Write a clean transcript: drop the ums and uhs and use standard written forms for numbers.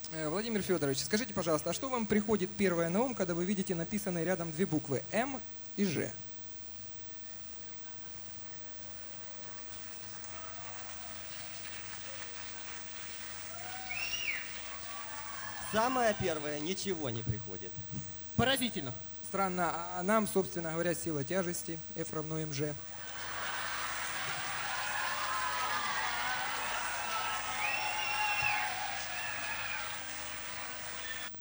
Владимир Федорович, скажите, пожалуйста, а что вам приходит первое на ум, когда вы видите написанные рядом две буквы М и Ж? Самое первое, ничего не приходит. Поразительно. Странно, а нам, собственно говоря, сила тяжести, F равно МЖ.